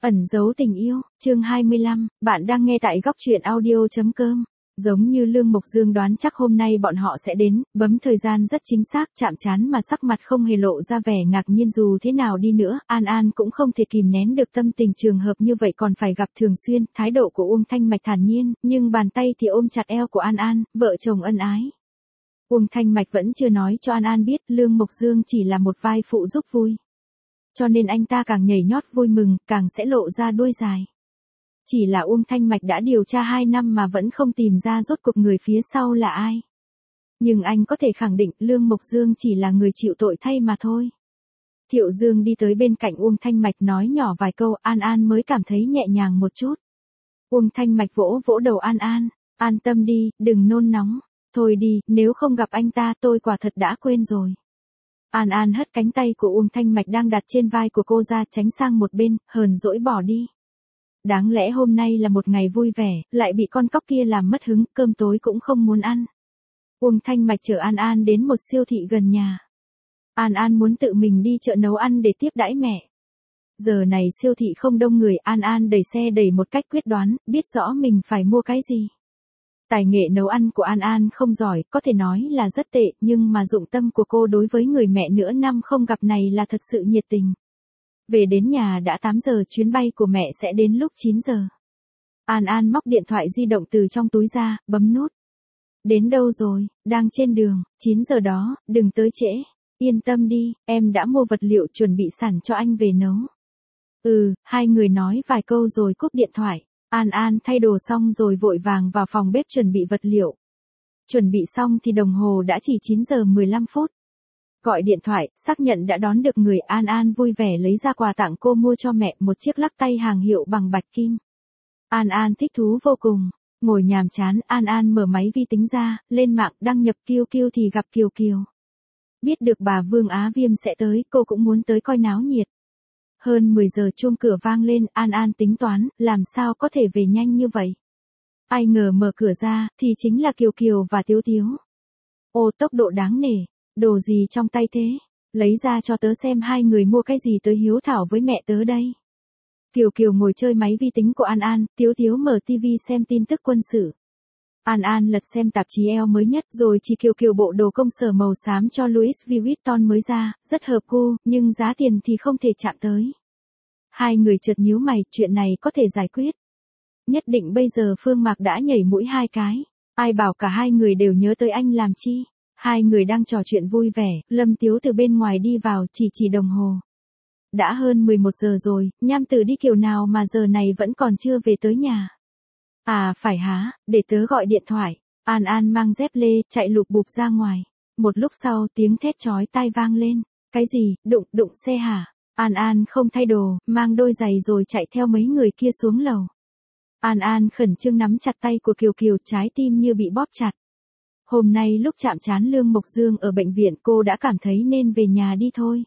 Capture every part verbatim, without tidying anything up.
Ẩn giấu tình yêu, chương hai mươi lăm, bạn đang nghe tại góc truyện audio.com. Giống như Lương Mộc Dương đoán chắc hôm nay bọn họ sẽ đến, bấm thời gian rất chính xác, chạm trán mà sắc mặt không hề lộ ra vẻ ngạc nhiên. Dù thế nào đi nữa, An An cũng không thể kìm nén được tâm tình, trường hợp như vậy còn phải gặp thường xuyên. Thái độ của Uông Thanh Mạch thản nhiên, nhưng bàn tay thì ôm chặt eo của An An, vợ chồng ân ái. Uông Thanh Mạch vẫn chưa nói cho An An biết Lương Mộc Dương chỉ là một vai phụ giúp vui. Cho nên anh ta càng nhảy nhót vui mừng, càng sẽ lộ ra đuôi dài. Chỉ là Uông Thanh Mạch đã điều tra hai năm mà vẫn không tìm ra rốt cuộc người phía sau là ai. Nhưng anh có thể khẳng định Lương Mộc Dương chỉ là người chịu tội thay mà thôi. Thiệu Dương đi tới bên cạnh Uông Thanh Mạch nói nhỏ vài câu, An An mới cảm thấy nhẹ nhàng một chút. Uông Thanh Mạch vỗ vỗ đầu An An, an tâm đi, đừng nôn nóng. Thôi đi, nếu không gặp anh ta tôi quả thật đã quên rồi. An An hất cánh tay của Uông Thanh Mạch đang đặt trên vai của cô ra, tránh sang một bên, hờn dỗi bỏ đi. Đáng lẽ hôm nay là một ngày vui vẻ, lại bị con cóc kia làm mất hứng, cơm tối cũng không muốn ăn. Uông Thanh Mạch chở An An đến một siêu thị gần nhà. An An muốn tự mình đi chợ nấu ăn để tiếp đãi mẹ. Giờ này siêu thị không đông người, An An đẩy xe đẩy một cách quyết đoán, biết rõ mình phải mua cái gì. Tài nghệ nấu ăn của An An không giỏi, có thể nói là rất tệ, nhưng mà dụng tâm của cô đối với người mẹ nửa năm không gặp này là thật sự nhiệt tình. Về đến nhà đã tám giờ, chuyến bay của mẹ sẽ đến lúc chín giờ. An An móc điện thoại di động từ trong túi ra, bấm nút. Đến đâu rồi, đang trên đường, chín giờ đó, đừng tới trễ. Yên tâm đi, em đã mua vật liệu chuẩn bị sẵn cho anh về nấu. Ừ, hai người nói vài câu rồi cúp điện thoại. An An thay đồ xong rồi vội vàng vào phòng bếp chuẩn bị vật liệu. Chuẩn bị xong thì đồng hồ đã chỉ chín giờ mười lăm phút. Gọi điện thoại, xác nhận đã đón được người, An An vui vẻ lấy ra quà tặng cô mua cho mẹ, một chiếc lắc tay hàng hiệu bằng bạch kim. An An thích thú vô cùng. Ngồi nhàm chán, An An mở máy vi tính ra, lên mạng đăng nhập Kiêu Kiêu thì gặp Kiều Kiều. Biết được bà Vương Á Viêm sẽ tới, cô cũng muốn tới coi náo nhiệt. Hơn mười giờ chuông cửa vang lên, An An tính toán, làm sao có thể về nhanh như vậy. Ai ngờ mở cửa ra, thì chính là Kiều Kiều và Tiếu Tiếu. Ô, tốc độ đáng nể, đồ gì trong tay thế? Lấy ra cho tớ xem hai người mua cái gì tớ hiếu thảo với mẹ tớ đây. Kiều Kiều ngồi chơi máy vi tính của An An, Tiếu Tiếu mở tivi xem tin tức quân sự. An An lật xem tạp chí eo mới nhất rồi chỉ Kiều Kiều bộ đồ công sở màu xám cho Louis Vuitton mới ra, rất hợp gu, nhưng giá tiền thì không thể chạm tới. Hai người chợt nhíu mày, chuyện này có thể giải quyết. Nhất định bây giờ Phương Mạc đã nhảy mũi hai cái. Ai bảo cả hai người đều nhớ tới anh làm chi. Hai người đang trò chuyện vui vẻ, Lâm Tiếu từ bên ngoài đi vào, chỉ chỉ đồng hồ. Đã hơn mười một giờ rồi, Nham Tử đi kiểu nào mà giờ này vẫn còn chưa về tới nhà. À phải há, để tớ gọi điện thoại. An An mang dép lê, chạy lụp bụp ra ngoài. Một lúc sau tiếng thét chói tai vang lên. Cái gì, đụng, đụng xe hả? An An không thay đồ, mang đôi giày rồi chạy theo mấy người kia xuống lầu. An An khẩn trương nắm chặt tay của Kiều Kiều, trái tim như bị bóp chặt. Hôm nay lúc chạm trán Lương Mộc Dương ở bệnh viện cô đã cảm thấy nên về nhà đi thôi.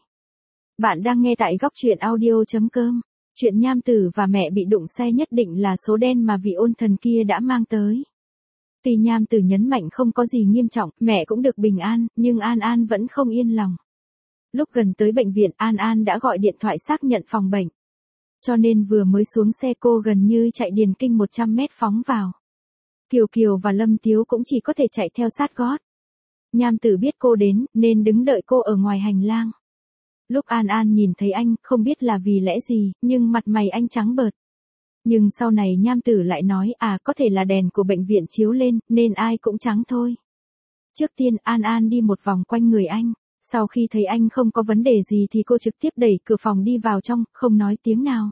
Bạn đang nghe tại góc truyện audio.com. Chuyện Nham Tử và mẹ bị đụng xe nhất định là số đen mà vị ôn thần kia đã mang tới. Tuy Nham Tử nhấn mạnh không có gì nghiêm trọng, mẹ cũng được bình an, nhưng An An vẫn không yên lòng. Lúc gần tới bệnh viện, An An đã gọi điện thoại xác nhận phòng bệnh. Cho nên vừa mới xuống xe cô gần như chạy điền kinh một trăm mét phóng vào. Kiều Kiều và Lâm Tiếu cũng chỉ có thể chạy theo sát gót. Nham Tử biết cô đến, nên đứng đợi cô ở ngoài hành lang. Lúc An An nhìn thấy anh, không biết là vì lẽ gì, nhưng mặt mày anh trắng bợt. Nhưng sau này Nham Tử lại nói, à có thể là đèn của bệnh viện chiếu lên, nên ai cũng trắng thôi. Trước tiên An An đi một vòng quanh người anh. Sau khi thấy anh không có vấn đề gì thì cô trực tiếp đẩy cửa phòng đi vào trong, không nói tiếng nào.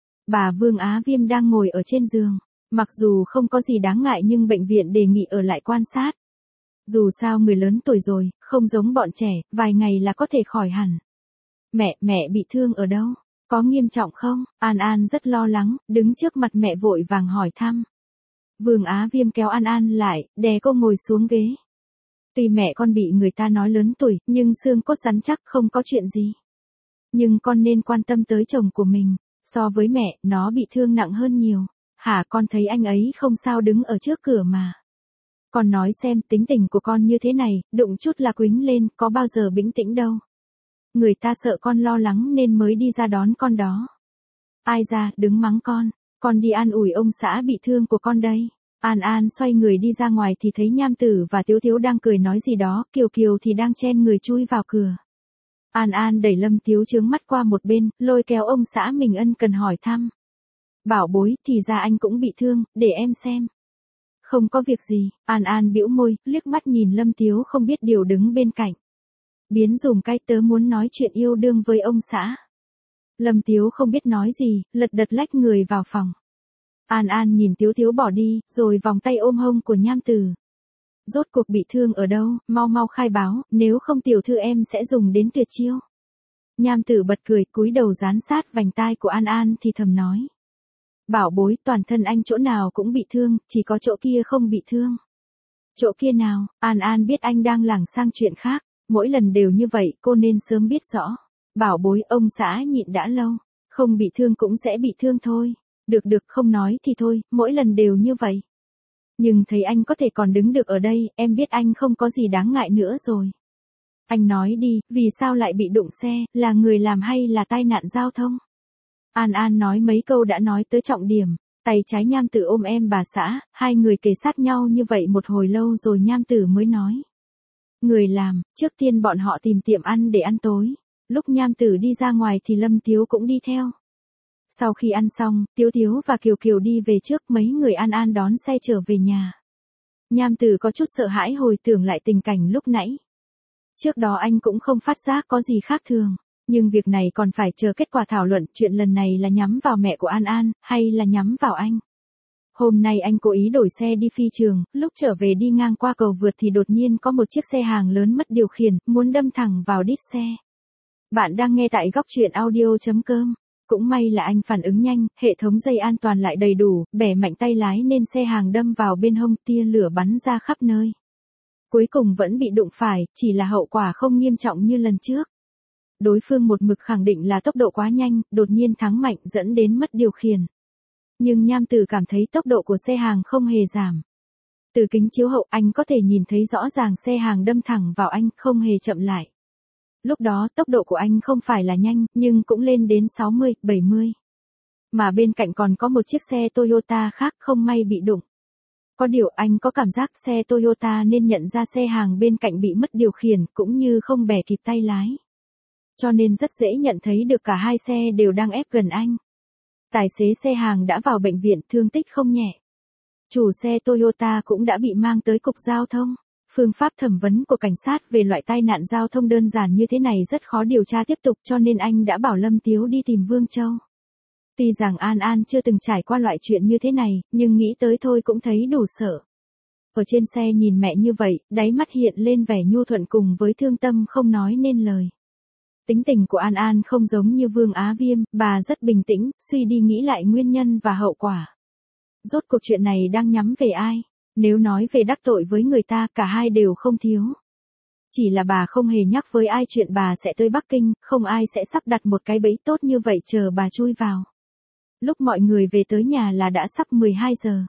Bà Vương Á Viêm đang ngồi ở trên giường. Mặc dù không có gì đáng ngại nhưng bệnh viện đề nghị ở lại quan sát. Dù sao người lớn tuổi rồi, không giống bọn trẻ, vài ngày là có thể khỏi hẳn. Mẹ, mẹ bị thương ở đâu? Có nghiêm trọng không? An An rất lo lắng, đứng trước mặt mẹ vội vàng hỏi thăm. Vương Á Viêm kéo An An lại, đè cô ngồi xuống ghế. Tuy mẹ con bị người ta nói lớn tuổi, nhưng xương cốt rắn chắc không có chuyện gì. Nhưng con nên quan tâm tới chồng của mình, so với mẹ, nó bị thương nặng hơn nhiều. Hả, con thấy anh ấy không sao đứng ở trước cửa mà. Con nói xem tính tình của con như thế này, đụng chút là quýnh lên, có bao giờ bình tĩnh đâu. Người ta sợ con lo lắng nên mới đi ra đón con đó. Ai ra, đứng mắng con, con đi an ủi ông xã bị thương của con đây. An An xoay người đi ra ngoài thì thấy Nham Tử và Tiếu Tiếu đang cười nói gì đó, Kiều Kiều thì đang chen người chui vào cửa. An An đẩy Lâm Tiếu chướng mắt qua một bên, lôi kéo ông xã mình ân cần hỏi thăm. Bảo bối, thì ra anh cũng bị thương, để em xem. Không có việc gì, An An bĩu môi, liếc mắt nhìn Lâm Tiếu không biết điều đứng bên cạnh. Biến dùm cái tớ muốn nói chuyện yêu đương với ông xã. Lâm Tiếu không biết nói gì, lật đật lách người vào phòng. An An nhìn Tiếu Tiếu bỏ đi, rồi vòng tay ôm hông của Nham Tử. Rốt cuộc bị thương ở đâu, mau mau khai báo, nếu không tiểu thư em sẽ dùng đến tuyệt chiêu. Nham Tử bật cười, cúi đầu dán sát vành tai của An An thì thầm nói. Bảo bối, toàn thân anh chỗ nào cũng bị thương, chỉ có chỗ kia không bị thương. Chỗ kia nào? An An biết anh đang lảng sang chuyện khác, mỗi lần đều như vậy, cô nên sớm biết rõ. Bảo bối, ông xã nhịn đã lâu, không bị thương cũng sẽ bị thương thôi. Được được, không nói thì thôi, mỗi lần đều như vậy. Nhưng thấy anh có thể còn đứng được ở đây, em biết anh không có gì đáng ngại nữa rồi. Anh nói đi, vì sao lại bị đụng xe, là người làm hay là tai nạn giao thông? An An nói mấy câu đã nói tới trọng điểm, tay trái Nham Tử ôm em bà xã, hai người kề sát nhau như vậy một hồi lâu rồi Nham Tử mới nói. Người làm, trước tiên bọn họ tìm tiệm ăn để ăn tối, lúc Nham Tử đi ra ngoài thì Lâm Tiếu cũng đi theo. Sau khi ăn xong, Tiếu Tiếu và Kiều Kiều đi về trước, mấy người An An đón xe trở về nhà. Nham Tử có chút sợ hãi hồi tưởng lại tình cảnh lúc nãy. Trước đó anh cũng không phát giác có gì khác thường, nhưng việc này còn phải chờ kết quả thảo luận, chuyện lần này là nhắm vào mẹ của An An, hay là nhắm vào anh. Hôm nay anh cố ý đổi xe đi phi trường, lúc trở về đi ngang qua cầu vượt thì đột nhiên có một chiếc xe hàng lớn mất điều khiển, muốn đâm thẳng vào đít xe. Bạn đang nghe tại góc truyện audio chấm com. Cũng may là anh phản ứng nhanh, hệ thống dây an toàn lại đầy đủ, bẻ mạnh tay lái nên xe hàng đâm vào bên hông, tia lửa bắn ra khắp nơi. Cuối cùng vẫn bị đụng phải, chỉ là hậu quả không nghiêm trọng như lần trước. Đối phương một mực khẳng định là tốc độ quá nhanh, đột nhiên thắng mạnh dẫn đến mất điều khiển. Nhưng Nham Tử cảm thấy tốc độ của xe hàng không hề giảm. Từ kính chiếu hậu anh có thể nhìn thấy rõ ràng xe hàng đâm thẳng vào anh, không hề chậm lại. Lúc đó tốc độ của anh không phải là nhanh, nhưng cũng lên đến sáu mươi, bảy mươi. Mà bên cạnh còn có một chiếc xe Toyota khác không may bị đụng. Có điều anh có cảm giác xe Toyota nên nhận ra xe hàng bên cạnh bị mất điều khiển cũng như không bẻ kịp tay lái. Cho nên rất dễ nhận thấy được cả hai xe đều đang ép gần anh. Tài xế xe hàng đã vào bệnh viện, thương tích không nhẹ. Chủ xe Toyota cũng đã bị mang tới cục giao thông. Phương pháp thẩm vấn của cảnh sát về loại tai nạn giao thông đơn giản như thế này rất khó điều tra tiếp tục, cho nên anh đã bảo Lâm Tiếu đi tìm Vương Châu. Tuy rằng An An chưa từng trải qua loại chuyện như thế này, nhưng nghĩ tới thôi cũng thấy đủ sợ. Ở trên xe nhìn mẹ như vậy, đáy mắt hiện lên vẻ nhu thuận cùng với thương tâm không nói nên lời. Tính tình của An An không giống như Vương Á Viêm, bà rất bình tĩnh, suy đi nghĩ lại nguyên nhân và hậu quả. Rốt cuộc chuyện này đang nhắm về ai? Nếu nói về đắc tội với người ta, cả hai đều không thiếu. Chỉ là bà không hề nhắc với ai chuyện bà sẽ tới Bắc Kinh, không ai sẽ sắp đặt một cái bẫy tốt như vậy chờ bà chui vào. Lúc mọi người về tới nhà là đã sắp mười hai giờ.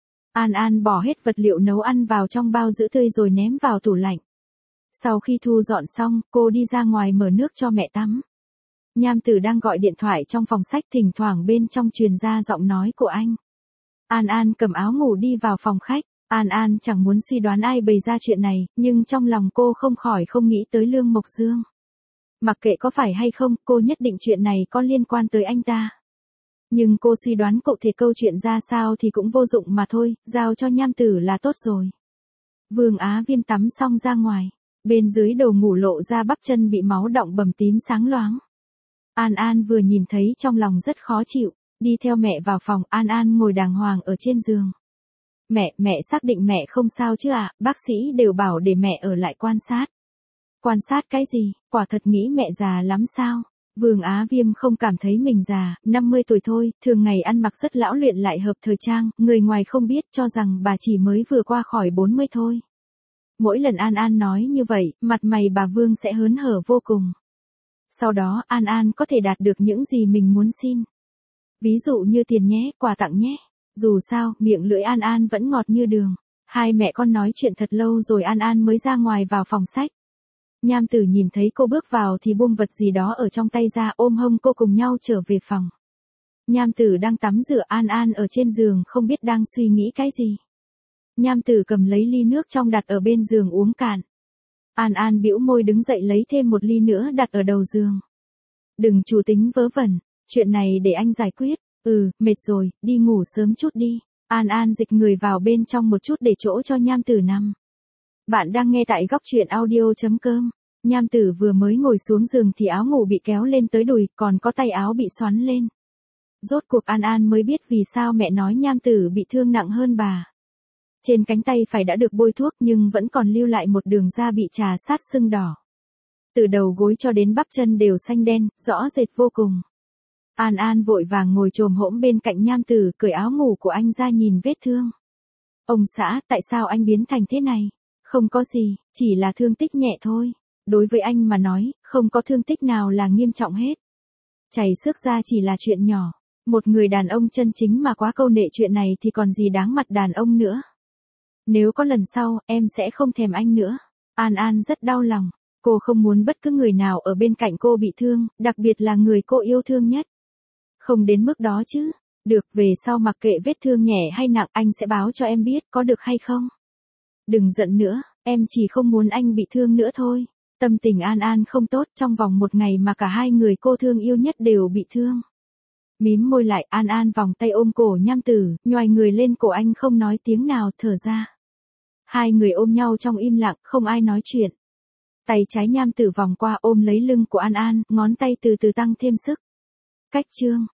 An An bỏ hết vật liệu nấu ăn vào trong bao giữ tươi rồi ném vào tủ lạnh. Sau khi thu dọn xong, cô đi ra ngoài mở nước cho mẹ tắm. Nham Tử đang gọi điện thoại trong phòng sách, thỉnh thoảng bên trong truyền ra giọng nói của anh. An An cầm áo ngủ đi vào phòng khách. An An chẳng muốn suy đoán ai bày ra chuyện này, nhưng trong lòng cô không khỏi không nghĩ tới Lương Mộc Dương. Mặc kệ có phải hay không, cô nhất định chuyện này có liên quan tới anh ta. Nhưng cô suy đoán cụ thể câu chuyện ra sao thì cũng vô dụng mà thôi, giao cho Nham Tử là tốt rồi. Vương Á Viêm tắm xong ra ngoài, bên dưới đồ ngủ lộ ra bắp chân bị máu đọng bầm tím sáng loáng. An An vừa nhìn thấy trong lòng rất khó chịu, đi theo mẹ vào phòng. An An ngồi đàng hoàng ở trên giường. Mẹ, mẹ xác định mẹ không sao chứ ạ, à? Bác sĩ đều bảo để mẹ ở lại quan sát. Quan sát cái gì, quả thật nghĩ mẹ già lắm sao? Vương Á Viêm không cảm thấy mình già, năm mươi tuổi thôi, thường ngày ăn mặc rất lão luyện lại hợp thời trang, người ngoài không biết cho rằng bà chỉ mới vừa qua khỏi bốn mươi thôi. Mỗi lần An An nói như vậy, mặt mày bà Vương sẽ hớn hở vô cùng. Sau đó An An có thể đạt được những gì mình muốn xin. Ví dụ như tiền nhé, quà tặng nhé. Dù sao, miệng lưỡi An An vẫn ngọt như đường. Hai mẹ con nói chuyện thật lâu rồi An An mới ra ngoài vào phòng sách. Nham Tử nhìn thấy cô bước vào thì buông vật gì đó ở trong tay ra, ôm hông cô cùng nhau trở về phòng. Nham Tử đang tắm rửa, An An ở trên giường không biết đang suy nghĩ cái gì. Nham Tử cầm lấy ly nước trong đặt ở bên giường uống cạn. An An bĩu môi đứng dậy lấy thêm một ly nữa đặt ở đầu giường. Đừng chủ tính vớ vẩn, chuyện này để anh giải quyết. Ừ, mệt rồi, đi ngủ sớm chút đi. An An dịch người vào bên trong một chút để chỗ cho Nham Tử nằm. Bạn đang nghe tại góc truyện audio.com. Nham Tử vừa mới ngồi xuống giường thì áo ngủ bị kéo lên tới đùi, còn có tay áo bị xoắn lên. Rốt cuộc An An mới biết vì sao mẹ nói Nham Tử bị thương nặng hơn bà. Trên cánh tay phải đã được bôi thuốc nhưng vẫn còn lưu lại một đường da bị trà sát sưng đỏ. Từ đầu gối cho đến bắp chân đều xanh đen, rõ rệt vô cùng. An An vội vàng ngồi chồm hổm bên cạnh Nham Tử, cởi áo ngủ của anh ra nhìn vết thương. Ông xã, tại sao anh biến thành thế này? Không có gì, chỉ là thương tích nhẹ thôi. Đối với anh mà nói, không có thương tích nào là nghiêm trọng hết. Chảy xước ra chỉ là chuyện nhỏ. Một người đàn ông chân chính mà quá câu nệ chuyện này thì còn gì đáng mặt đàn ông nữa. Nếu có lần sau, em sẽ không thèm anh nữa. An An rất đau lòng. Cô không muốn bất cứ người nào ở bên cạnh cô bị thương, đặc biệt là người cô yêu thương nhất. Không đến mức đó chứ. Được, về sau mặc kệ vết thương nhẹ hay nặng anh sẽ báo cho em biết, có được hay không? Đừng giận nữa, em chỉ không muốn anh bị thương nữa thôi. Tâm tình An An không tốt, trong vòng một ngày mà cả hai người cô thương yêu nhất đều bị thương. Mím môi lại, An An vòng tay ôm cổ Nham Tử, nhoài người lên cổ anh không nói tiếng nào, thở ra. Hai người ôm nhau trong im lặng, không ai nói chuyện. Tay trái Nham Tử vòng qua ôm lấy lưng của An An, ngón tay từ từ tăng thêm sức. Cách chương.